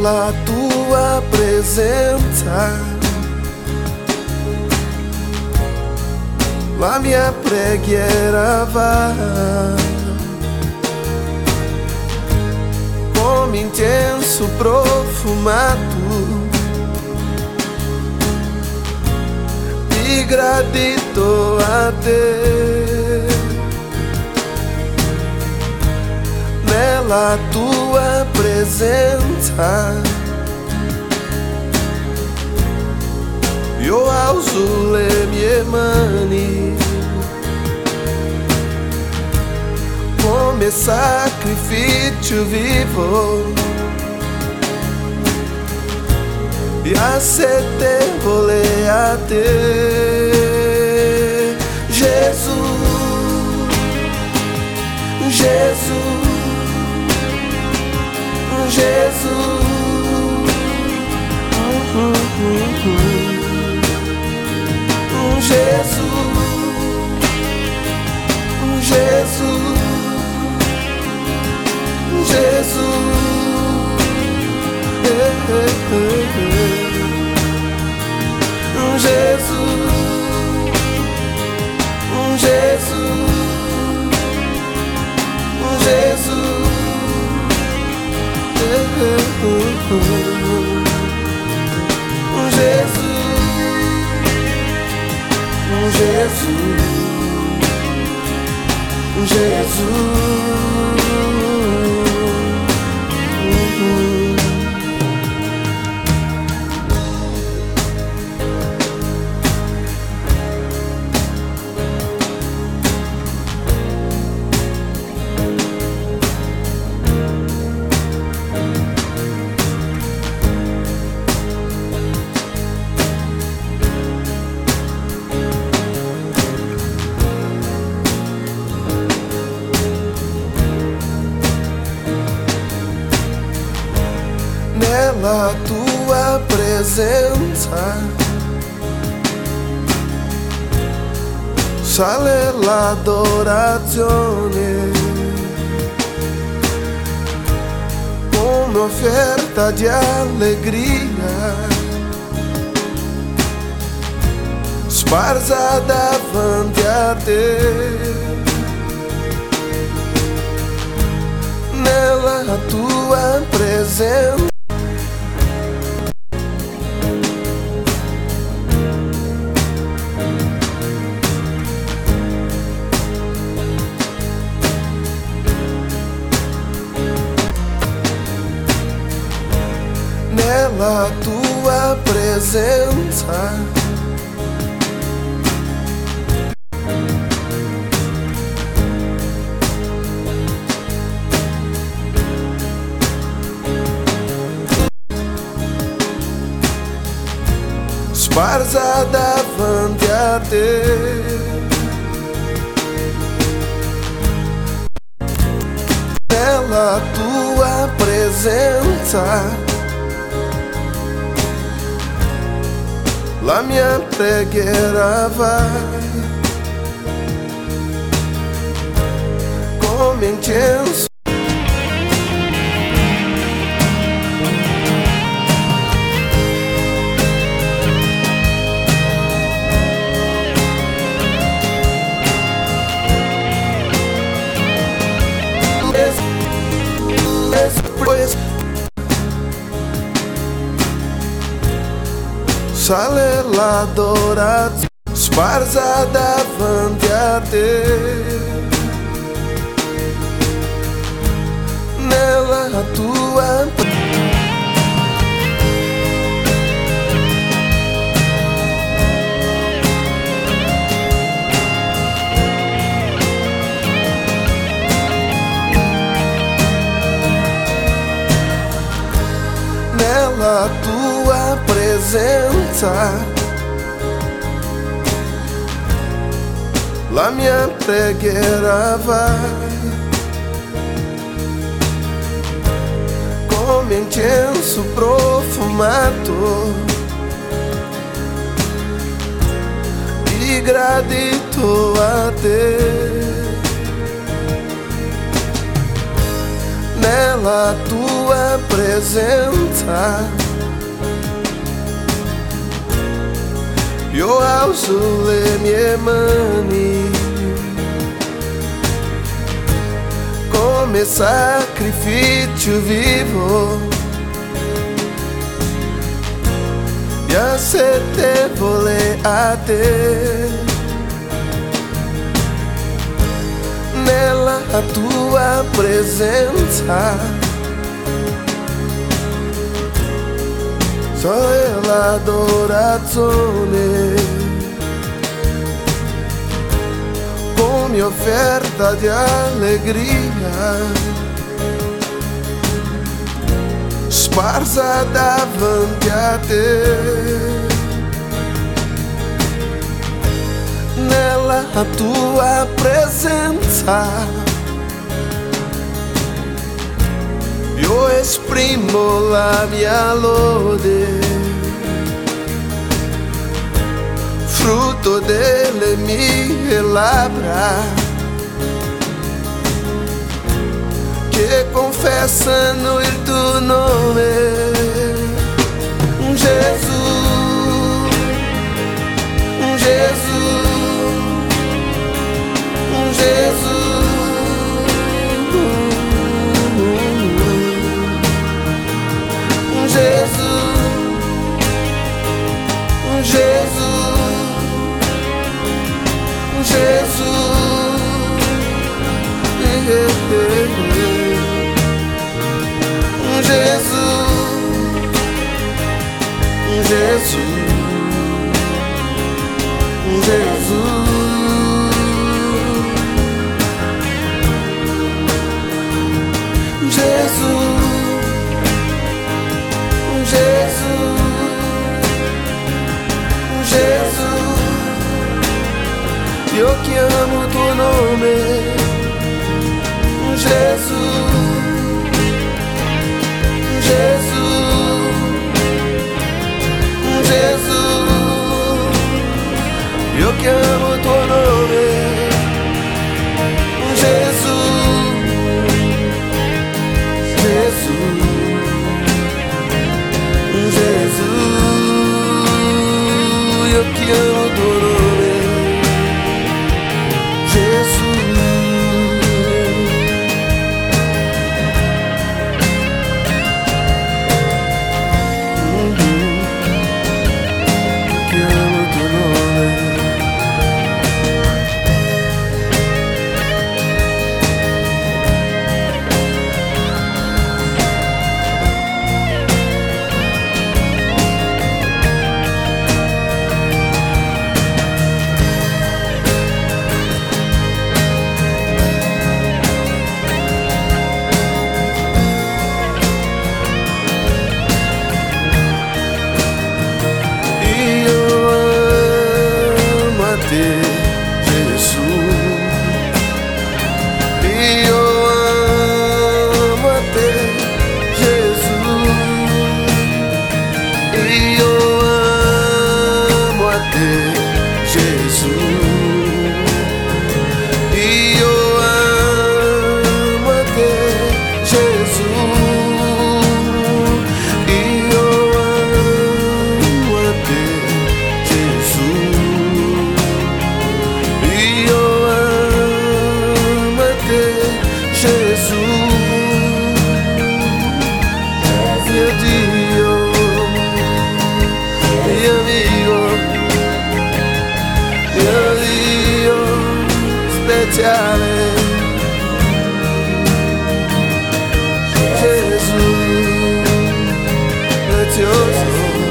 nella tua presenza. La mia preghiera va come incenso profumato, di gradito a te. Nella tua presenza io alzo le mie mani come sacrificio vivo e accettevole a te, Gesù, Gesù, Gesù. Jesus, Jesus, Jesus, nella tua presenza sale l'adorazione come offerta di allegria, sparsa davanti a te. Nella tua presenza nella tua presenza sparsa davanti a te. Nella tua presenza la mia preghiera va come incenso sale l'adorazione sparsa davanti a te. Nella tua nella tua presenza la mia preghiera va come incenso profumato, di gradito a te. nella tua presenza. Io alzo le mie mani come sacrificio vivo e accettevole a te. Nella tua presenza solo l'adorazione come offerta di allegria sparsa davanti a te. Nella tua presenza io esprimo la mia lode, frutto delle mie labbra che confessano il tuo nome. Gesù, Gesù, Gesù, Gesù, Gesù, Gesù, Gesù, Gesù, Gesù. Gesù, Gesù, Gesù, io chiamo il tuo nome. Gesù, Gesù, Gesù, io chiamo il tuo nome. Gesù, Gesù, Gesù, io chiamo il tuo nome. Gesù, chiamo il tuo nome. Gesù, io amo a te, Gesù, io amo a te, Gesù, io amo a te, Gesù, io amo a te, Gesù. Gesù, mio Dio, mio amico, mio Dio speciale. Gesù, prezioso.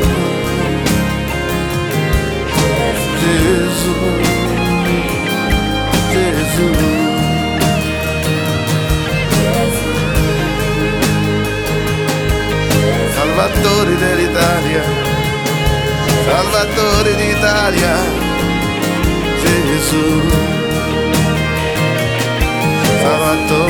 Gesù, Gesù. Salvatore dell'Italia, Salvatore d'Italia, Gesù, Salvatore.